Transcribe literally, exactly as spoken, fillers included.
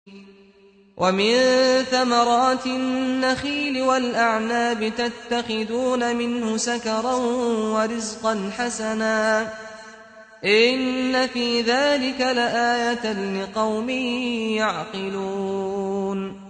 ومن ثمرات النخيل والأعناب تتخذون منه سكرا ورزقا حسنا إن في ذلك لآية لقوم يعقلون